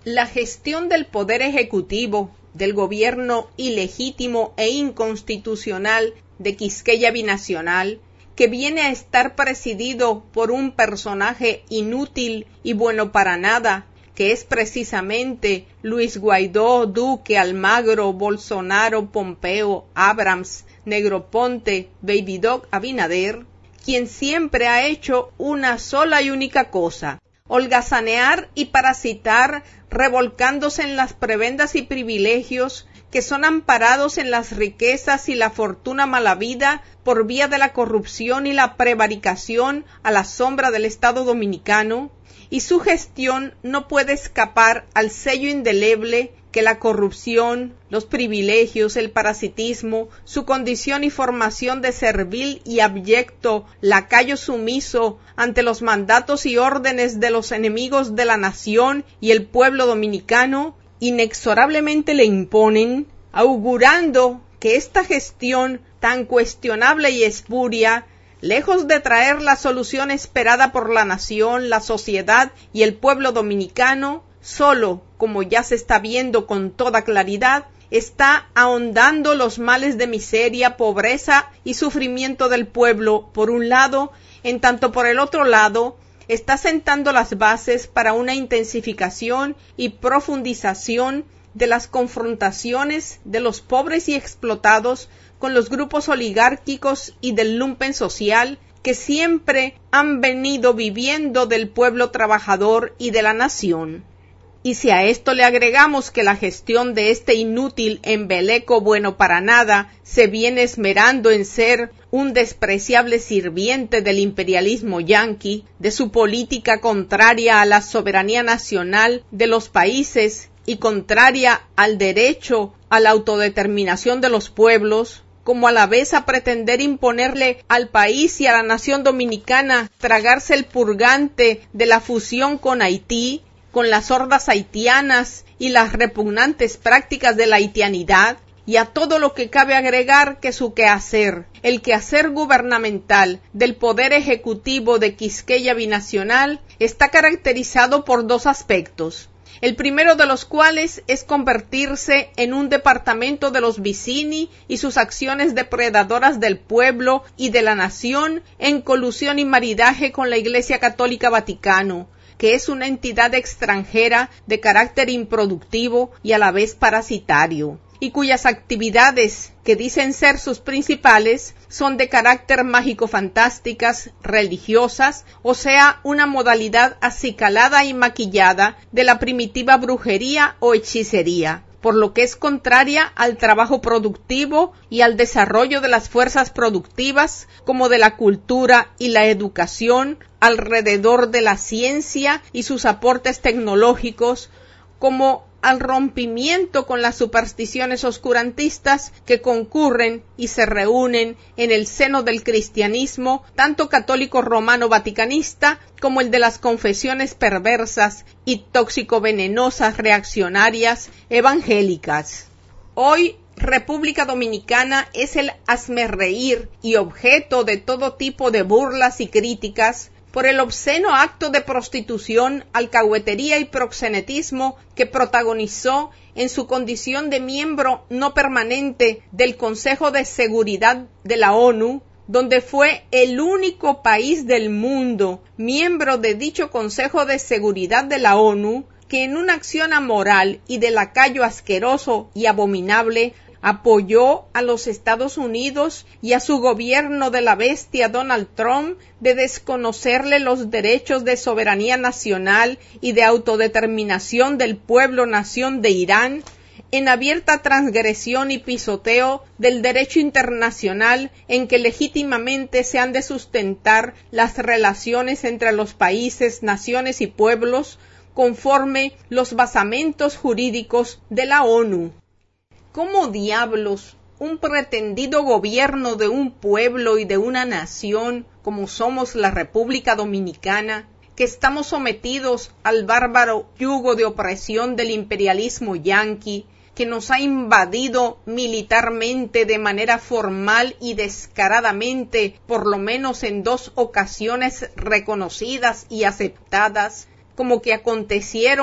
La gestión del poder ejecutivo del gobierno ilegítimo e inconstitucional de Quisqueya Binacional, que viene a estar presidido por un personaje inútil y bueno para nada, que es precisamente Luis Guaidó, Duque, Almagro, Bolsonaro, Pompeo, Abrams, Negroponte, Baby Doc, Abinader, quien siempre ha hecho una sola y única cosa: holgazanear y parasitar, revolcándose en las prebendas y privilegios que son amparados en las riquezas y la fortuna malavida por vía de la corrupción y la prevaricación a la sombra del Estado Dominicano, y su gestión no puede escapar al sello indeleble que la corrupción, los privilegios, el parasitismo, su condición y formación de servil y abyecto lacayo sumiso ante los mandatos y órdenes de los enemigos de la nación y el pueblo dominicano, inexorablemente le imponen, augurando que esta gestión tan cuestionable y espuria, lejos de traer la solución esperada por la nación, la sociedad y el pueblo dominicano, solo, como ya se está viendo con toda claridad, está ahondando los males de miseria, pobreza y sufrimiento del pueblo, por un lado, en tanto por el otro lado, está sentando las bases para una intensificación y profundización de las confrontaciones de los pobres y explotados con los grupos oligárquicos y del lumpen social que siempre han venido viviendo del pueblo trabajador y de la nación. Y si a esto le agregamos que la gestión de este inútil embeleco bueno para nada se viene esmerando en ser un despreciable sirviente del imperialismo yanqui, de su política contraria a la soberanía nacional de los países y contraria al derecho a la autodeterminación de los pueblos, como a la vez a pretender imponerle al país y a la nación dominicana tragarse el purgante de la fusión con Haití, con las hordas haitianas y las repugnantes prácticas de la haitianidad, y a todo lo que cabe agregar que su quehacer, el quehacer gubernamental del Poder Ejecutivo de Quisqueya Binacional, está caracterizado por dos aspectos. El primero de los cuales es convertirse en un departamento de los vicini y sus acciones depredadoras del pueblo y de la nación en colusión y maridaje con la Iglesia Católica Vaticano, que es una entidad extranjera de carácter improductivo y a la vez parasitario, y cuyas actividades, que dicen ser sus principales, son de carácter mágico-fantásticas, religiosas, o sea, una modalidad acicalada y maquillada de la primitiva brujería o hechicería, por lo que es contraria al trabajo productivo y al desarrollo de las fuerzas productivas, como de la cultura y la educación, alrededor de la ciencia y sus aportes tecnológicos, como al rompimiento con las supersticiones oscurantistas que concurren y se reúnen en el seno del cristianismo, tanto católico romano vaticanista como el de las confesiones perversas y tóxico-venenosas reaccionarias evangélicas. Hoy, República Dominicana es el hazmerreír y objeto de todo tipo de burlas y críticas por el obsceno acto de prostitución, alcahuetería y proxenetismo que protagonizó en su condición de miembro no permanente del Consejo de Seguridad de la ONU, donde fue el único país del mundo miembro de dicho Consejo de Seguridad de la ONU que en una acción amoral y de lacayo asqueroso y abominable apoyó a los Estados Unidos y a su gobierno de la bestia Donald Trump de desconocerle los derechos de soberanía nacional y de autodeterminación del pueblo nación de Irán, en abierta transgresión y pisoteo del derecho internacional en que legítimamente se han de sustentar las relaciones entre los países, naciones y pueblos, conforme los basamentos jurídicos de la ONU. ¿Cómo diablos un pretendido gobierno de un pueblo y de una nación como somos la República Dominicana, que estamos sometidos al bárbaro yugo de opresión del imperialismo yanqui, que nos ha invadido militarmente de manera formal y descaradamente, por lo menos en 2 ocasiones reconocidas y aceptadas, como que acontecieron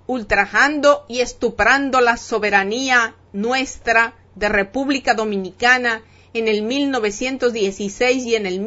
ultrajando y estuprando la soberanía nuestra de República Dominicana en el 1916 y en el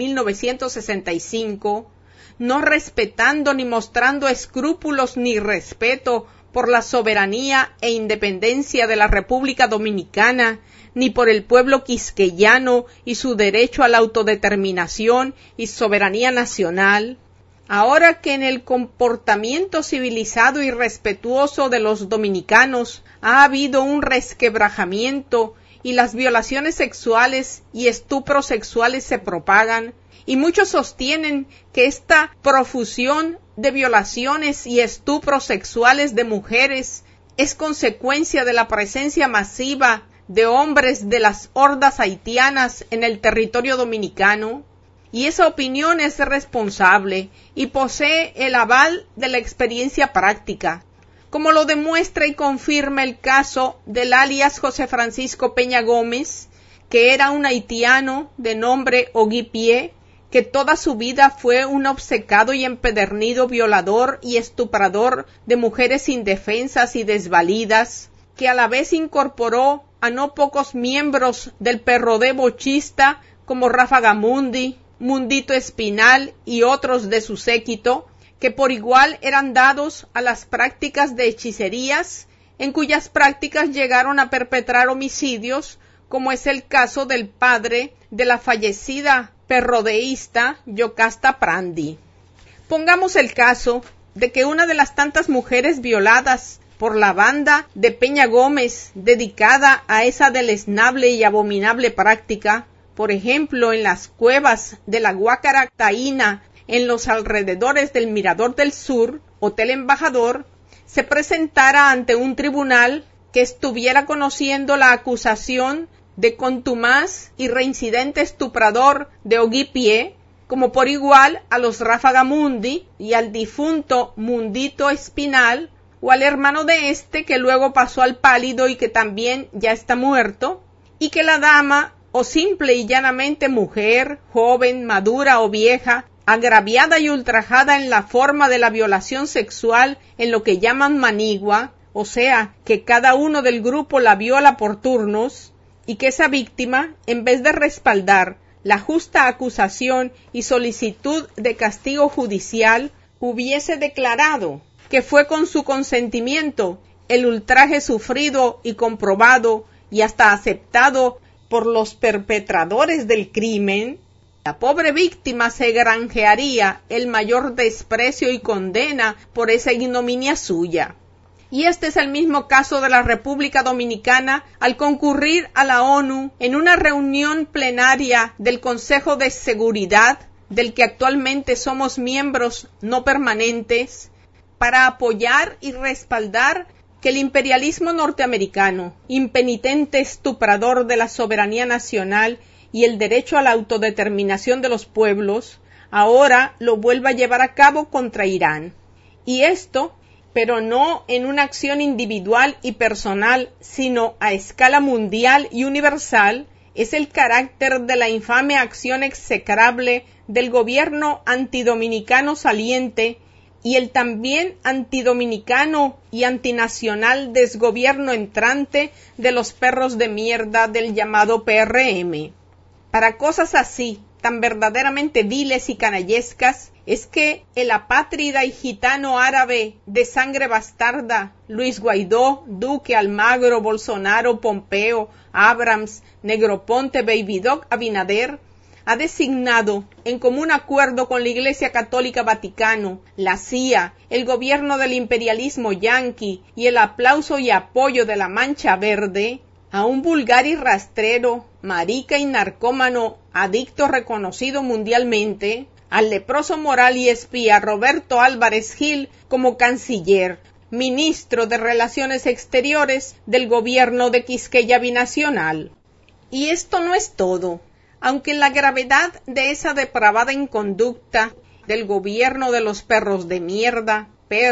1965, no respetando ni mostrando escrúpulos ni respeto por la soberanía e independencia de la República Dominicana, ni por el pueblo quisqueyano y su derecho a la autodeterminación y soberanía nacional. Ahora que en el comportamiento civilizado y respetuoso de los dominicanos ha habido un resquebrajamiento y las violaciones sexuales y estupros sexuales se propagan, y muchos sostienen que esta profusión de violaciones y estupros sexuales de mujeres es consecuencia de la presencia masiva de hombres de las hordas haitianas en el territorio dominicano, y esa opinión es responsable y posee el aval de la experiencia práctica, como lo demuestra y confirma el caso del alias José Francisco Peña Gómez, que era un haitiano de nombre Ogui Pie, que toda su vida fue un obcecado y empedernido violador y estuprador de mujeres indefensas y desvalidas, que a la vez incorporó a no pocos miembros del PRD bochista como Ráfaga Mundi, Mundito Espinal y otros de su séquito, que por igual eran dados a las prácticas de hechicerías, en cuyas prácticas llegaron a perpetrar homicidios, como es el caso del padre de la fallecida perrodeísta Yocasta Prandi. Pongamos el caso de que una de las tantas mujeres violadas por la banda de Peña Gómez dedicada a esa deleznable y abominable práctica, por ejemplo en las cuevas de la Guácara Taína, en los alrededores del Mirador del Sur, Hotel Embajador, se presentara ante un tribunal que estuviera conociendo la acusación de contumaz y reincidente estuprador de Ogui Pie, como por igual a los Ráfaga Mundi y al difunto Mundito Espinal, o al hermano de este que luego pasó al pálido y que también ya está muerto, y que la dama, o simple y llanamente mujer, joven, madura o vieja, agraviada y ultrajada en la forma de la violación sexual en lo que llaman manigua, o sea, que cada uno del grupo la viola por turnos, y que esa víctima, en vez de respaldar la justa acusación y solicitud de castigo judicial, hubiese declarado que fue con su consentimiento el ultraje sufrido y comprobado y hasta aceptado por los perpetradores del crimen, la pobre víctima se granjearía el mayor desprecio y condena por esa ignominia suya. Y este es el mismo caso de la República Dominicana al concurrir a la ONU en una reunión plenaria del Consejo de Seguridad, del que actualmente somos miembros no permanentes, para apoyar y respaldar que el imperialismo norteamericano, impenitente estuprador de la soberanía nacional y el derecho a la autodeterminación de los pueblos, ahora lo vuelva a llevar a cabo contra Irán. Y esto, pero no en una acción individual y personal, sino a escala mundial y universal, es el carácter de la infame acción execrable del gobierno antidominicano saliente y el también antidominicano y antinacional desgobierno entrante de los perros de mierda del llamado PRM. Para cosas así, tan verdaderamente viles y canallescas, es que el apátrida y gitano árabe de sangre bastarda, Luis Guaidó, Duque, Almagro, Bolsonaro, Pompeo, Abrams, Negroponte, Babydoc, Abinader, ha designado, en común acuerdo con la Iglesia Católica Vaticano, la CIA, el gobierno del imperialismo yanqui y el aplauso y apoyo de la Mancha Verde, a un vulgar y rastrero, marica y narcómano, adicto reconocido mundialmente, al leproso moral y espía Roberto Álvarez Gil como canciller, ministro de Relaciones Exteriores del gobierno de Quisqueya Binacional. Y esto no es todo. Aunque la gravedad de esa depravada inconducta del gobierno de los perros de mierda,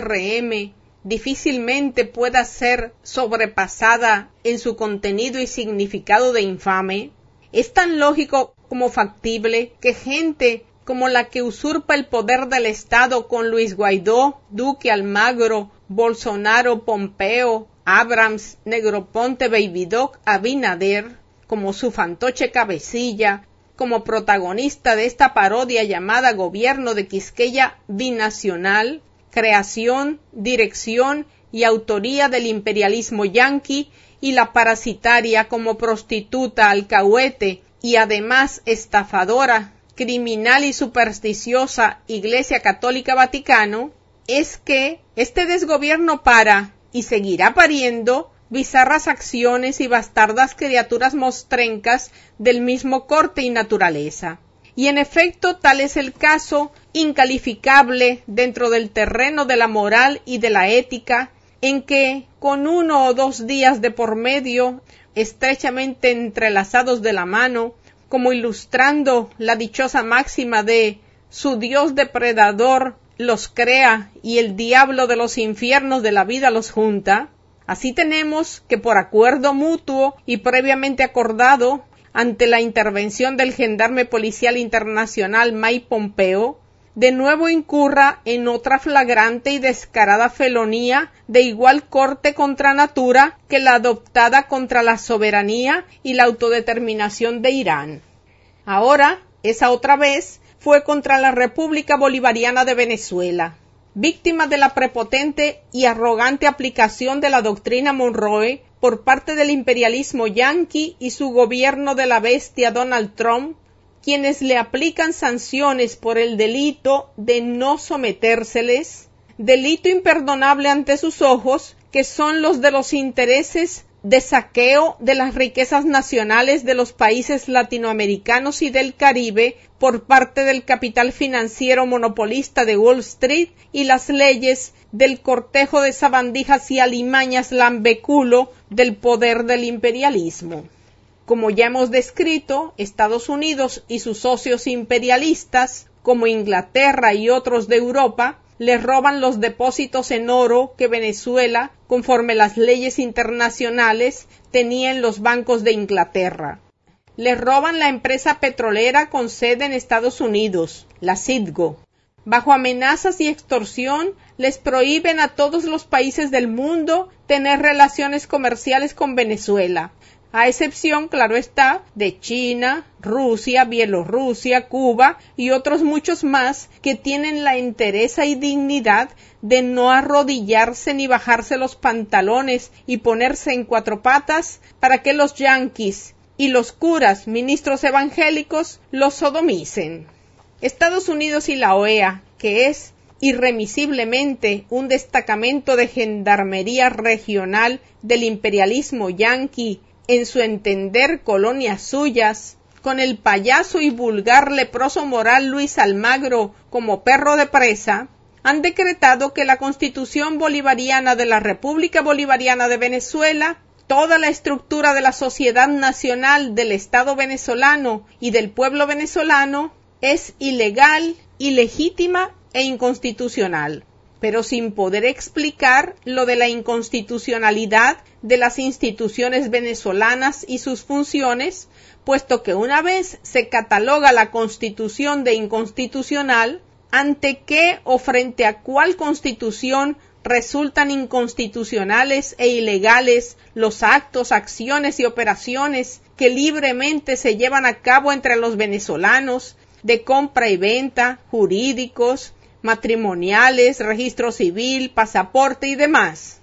PRM, difícilmente pueda ser sobrepasada en su contenido y significado de infame, es tan lógico como factible que gente como la que usurpa el poder del Estado con Luis Guaidó, Duque, Almagro, Bolsonaro, Pompeo, Abrams, Negroponte, Babydoc, Abinader, como su fantoche cabecilla, como protagonista de esta parodia llamada Gobierno de Quisqueya Binacional, creación, dirección y autoría del imperialismo yanqui, y la parasitaria como prostituta, alcahuete y además estafadora, criminal y supersticiosa Iglesia Católica Vaticano, es que este desgobierno para y seguirá pariendo bizarras acciones y bastardas criaturas mostrencas del mismo corte y naturaleza. Y en efecto tal es el caso incalificable dentro del terreno de la moral y de la ética, en que con 1 o 2 días de por medio, estrechamente entrelazados de la mano, como ilustrando la dichosa máxima de su Dios depredador los crea y el diablo de los infiernos de la vida los junta, así tenemos que por acuerdo mutuo y previamente acordado, ante la intervención del gendarme policial internacional Mike Pompeo, de nuevo incurra en otra flagrante y descarada felonía de igual corte contra natura que la adoptada contra la soberanía y la autodeterminación de Irán. Ahora, esa otra vez, fue contra la República Bolivariana de Venezuela, víctima de la prepotente y arrogante aplicación de la doctrina Monroe por parte del imperialismo yanqui y su gobierno de la bestia Donald Trump, quienes le aplican sanciones por el delito de no sometérseles, delito imperdonable ante sus ojos, que son los de los intereses de saqueo de las riquezas nacionales de los países latinoamericanos y del Caribe por parte del capital financiero monopolista de Wall Street y las leyes del cortejo de sabandijas y alimañas lambeculo del poder del imperialismo. Como ya hemos descrito, Estados Unidos y sus socios imperialistas, como Inglaterra y otros de Europa, les roban los depósitos en oro que Venezuela, conforme las leyes internacionales, tenía en los bancos de Inglaterra. Les roban la empresa petrolera con sede en Estados Unidos, la Citgo. Bajo amenazas y extorsión, les prohíben a todos los países del mundo tener relaciones comerciales con Venezuela, a excepción, claro está, de China, Rusia, Bielorrusia, Cuba y otros muchos más que tienen la entereza y dignidad de no arrodillarse ni bajarse los pantalones y ponerse en 4 patas para que los yanquis y los curas, ministros evangélicos, los sodomicen. Estados Unidos y la OEA, que es irremisiblemente un destacamento de gendarmería regional del imperialismo yanqui, en su entender colonias suyas, con el payaso y vulgar leproso moral Luis Almagro como perro de presa, han decretado que la Constitución Bolivariana de la República Bolivariana de Venezuela, toda la estructura de la sociedad nacional del Estado venezolano y del pueblo venezolano, es ilegal, ilegítima e inconstitucional, pero sin poder explicar lo de la inconstitucionalidad de las instituciones venezolanas y sus funciones, puesto que una vez se cataloga la Constitución de inconstitucional, ante qué o frente a cuál Constitución resultan inconstitucionales e ilegales los actos, acciones y operaciones que libremente se llevan a cabo entre los venezolanos, de compra y venta, jurídicos, matrimoniales, registro civil, pasaporte y demás.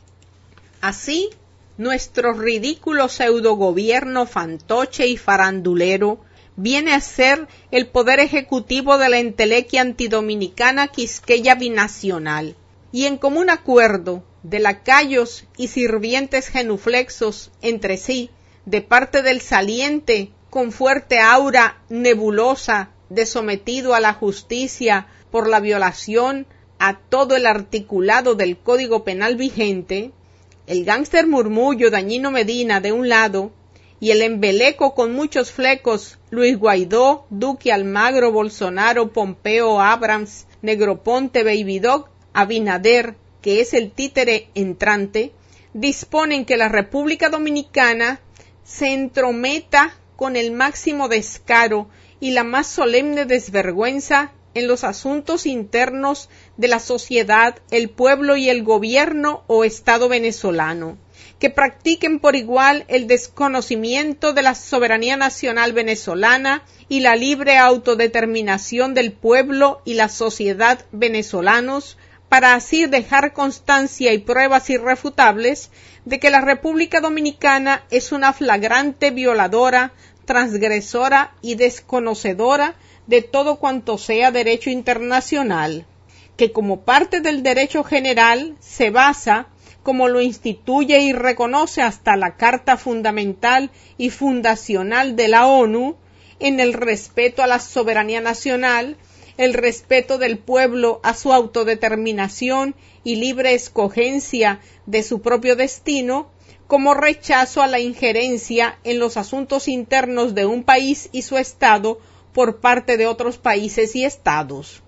Así, nuestro ridículo pseudogobierno fantoche y farandulero viene a ser el poder ejecutivo de la entelequia antidominicana Quisqueya Binacional, y en común acuerdo de lacayos y sirvientes genuflexos entre sí, de parte del saliente con fuerte aura nebulosa de sometido a la justicia por la violación a todo el articulado del Código Penal vigente, el gángster Murmullo Dañino Medina de un lado y el embeleco con muchos flecos Luis Guaidó, Duque, Almagro, Bolsonaro, Pompeo, Abrams, Negroponte, Babydoc, Abinader, que es el títere entrante, disponen que la República Dominicana se entrometa con el máximo descaro y la más solemne desvergüenza en los asuntos internos de la sociedad, el pueblo y el gobierno o Estado venezolano, que practiquen por igual el desconocimiento de la soberanía nacional venezolana y la libre autodeterminación del pueblo y la sociedad venezolanos, para así dejar constancia y pruebas irrefutables de que la República Dominicana es una flagrante violadora, transgresora y desconocedora de todo cuanto sea derecho internacional, que como parte del derecho general se basa, como lo instituye y reconoce hasta la Carta Fundamental y Fundacional de la ONU, en el respeto a la soberanía nacional, el respeto del pueblo a su autodeterminación y libre escogencia de su propio destino, como rechazo a la injerencia en los asuntos internos de un país y su Estado por parte de otros países y estados.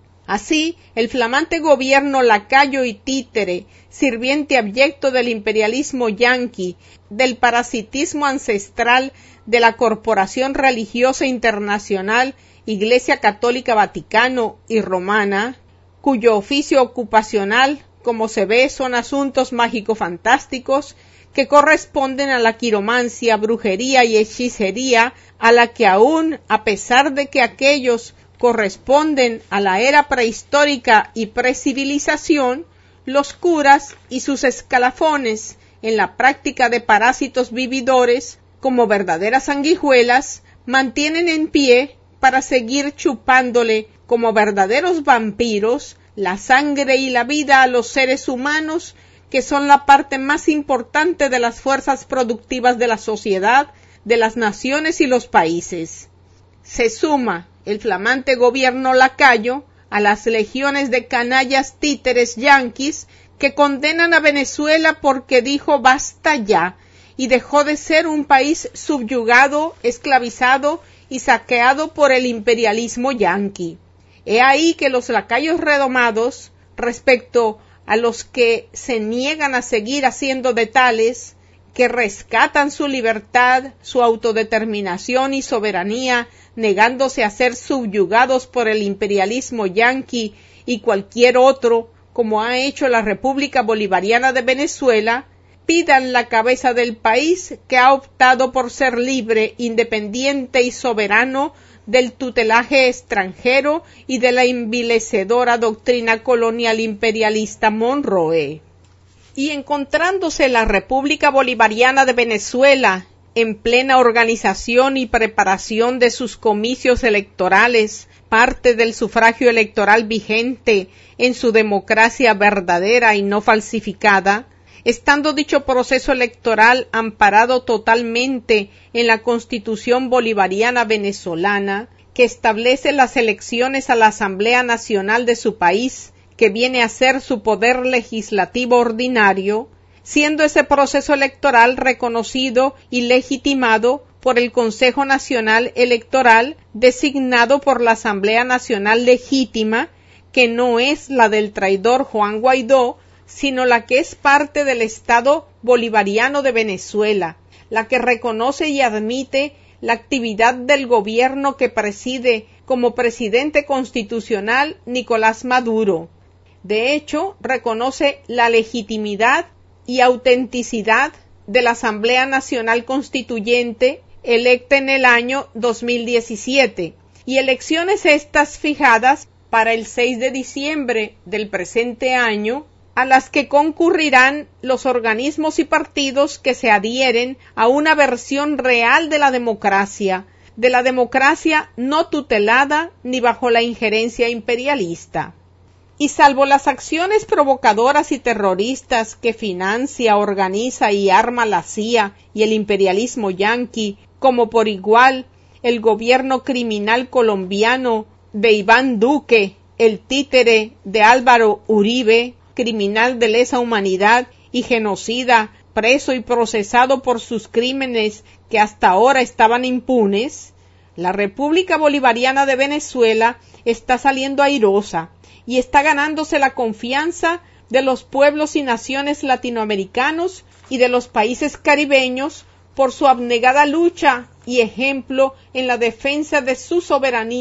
Así, el flamante gobierno lacayo y títere, sirviente abyecto del imperialismo yanqui, del parasitismo ancestral de la Corporación Religiosa Internacional, Iglesia Católica Vaticano y Romana, cuyo oficio ocupacional, como se ve, son asuntos mágico-fantásticos que corresponden a la quiromancia, brujería y hechicería, a la que aún, a pesar de que aquellos corresponden a la era prehistórica y precivilización, los curas y sus escalafones en la práctica de parásitos vividores, como verdaderas sanguijuelas, mantienen en pie para seguir chupándole como verdaderos vampiros la sangre y la vida a los seres humanos, que son la parte más importante de las fuerzas productivas de la sociedad, de las naciones y los países. Se suma el flamante gobierno lacayo a las legiones de canallas títeres yanquis que condenan a Venezuela porque dijo basta ya y dejó de ser un país subyugado, esclavizado y saqueado por el imperialismo yanqui. He ahí que los lacayos redomados, respecto a los que se niegan a seguir haciendo de tales, que rescatan su libertad, su autodeterminación y soberanía, negándose a ser subyugados por el imperialismo yanqui y cualquier otro, como ha hecho la República Bolivariana de Venezuela, pidan la cabeza del país que ha optado por ser libre, independiente y soberano del tutelaje extranjero y de la envilecedora doctrina colonial imperialista Monroe. Y encontrándose la República Bolivariana de Venezuela en plena organización y preparación de sus comicios electorales, parte del sufragio electoral vigente en su democracia verdadera y no falsificada, estando dicho proceso electoral amparado totalmente en la Constitución Bolivariana venezolana, que establece las elecciones a la Asamblea Nacional de su país, que viene a ser su poder legislativo ordinario, siendo ese proceso electoral reconocido y legitimado por el Consejo Nacional Electoral, designado por la Asamblea Nacional Legítima, que no es la del traidor Juan Guaidó, sino la que es parte del Estado Bolivariano de Venezuela, la que reconoce y admite la actividad del gobierno que preside como presidente constitucional Nicolás Maduro. De hecho, reconoce la legitimidad y autenticidad de la Asamblea Nacional Constituyente electa en el año 2017 y elecciones estas fijadas para el 6 de diciembre del presente año, a las que concurrirán los organismos y partidos que se adhieren a una versión real de la democracia no tutelada ni bajo la injerencia imperialista. Y salvo las acciones provocadoras y terroristas que financia, organiza y arma la CIA y el imperialismo yanqui, como por igual el gobierno criminal colombiano de Iván Duque, el títere de Álvaro Uribe, criminal de lesa humanidad y genocida, preso y procesado por sus crímenes que hasta ahora estaban impunes, la República Bolivariana de Venezuela está saliendo airosa y está ganándose la confianza de los pueblos y naciones latinoamericanos y de los países caribeños por su abnegada lucha y ejemplo en la defensa de su soberanía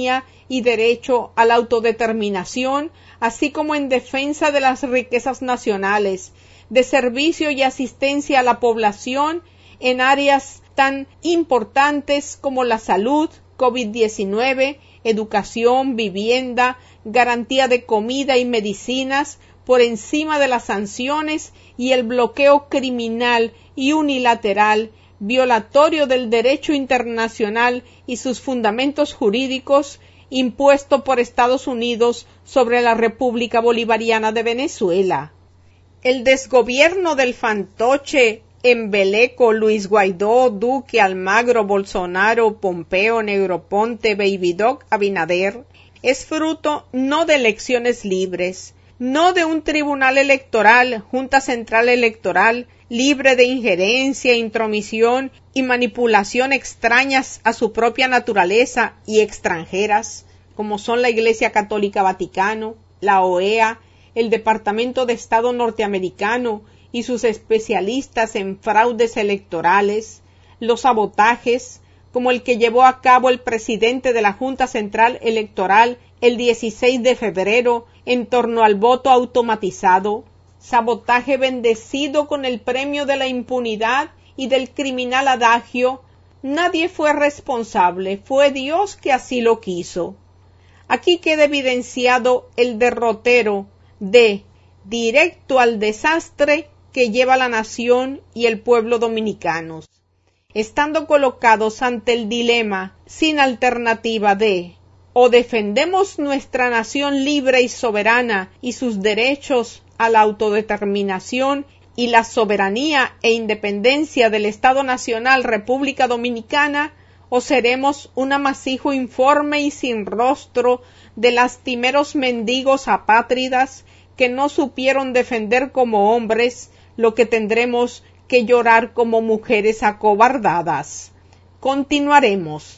y derecho a la autodeterminación, así como en defensa de las riquezas nacionales, de servicio y asistencia a la población en áreas tan importantes como la salud, COVID-19, educación, vivienda, garantía de comida y medicinas, por encima de las sanciones y el bloqueo criminal y unilateral, violatorio del derecho internacional y sus fundamentos jurídicos, impuesto por Estados Unidos sobre la República Bolivariana de Venezuela. El desgobierno del fantoche embeleco Luis Guaidó, Duque, Almagro, Bolsonaro, Pompeo, Negroponte, Babydoc, Abinader, es fruto no de elecciones libres, no de un tribunal electoral, Junta Central Electoral, libre de injerencia, intromisión y manipulación extrañas a su propia naturaleza y extranjeras, como son la Iglesia Católica Vaticano, la OEA, el Departamento de Estado norteamericano y sus especialistas en fraudes electorales, los sabotajes, como el que llevó a cabo el presidente de la Junta Central Electoral el 16 de febrero en torno al voto automatizado, sabotaje bendecido con el premio de la impunidad y del criminal adagio, nadie fue responsable, fue Dios que así lo quiso. Aquí queda evidenciado el derrotero de directo al desastre que lleva la nación y el pueblo dominicanos, estando colocados ante el dilema sin alternativa de o defendemos nuestra nación libre y soberana y sus derechos a la autodeterminación y la soberanía e independencia del Estado Nacional República Dominicana, o seremos un amasijo informe y sin rostro de lastimeros mendigos apátridas que no supieron defender como hombres lo que tendremos que llorar como mujeres acobardadas. Continuaremos.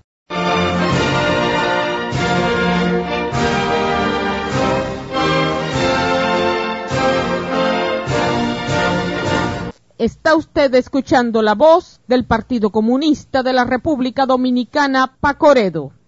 Está usted escuchando la voz del Partido Comunista de la República Dominicana, Pacoredo.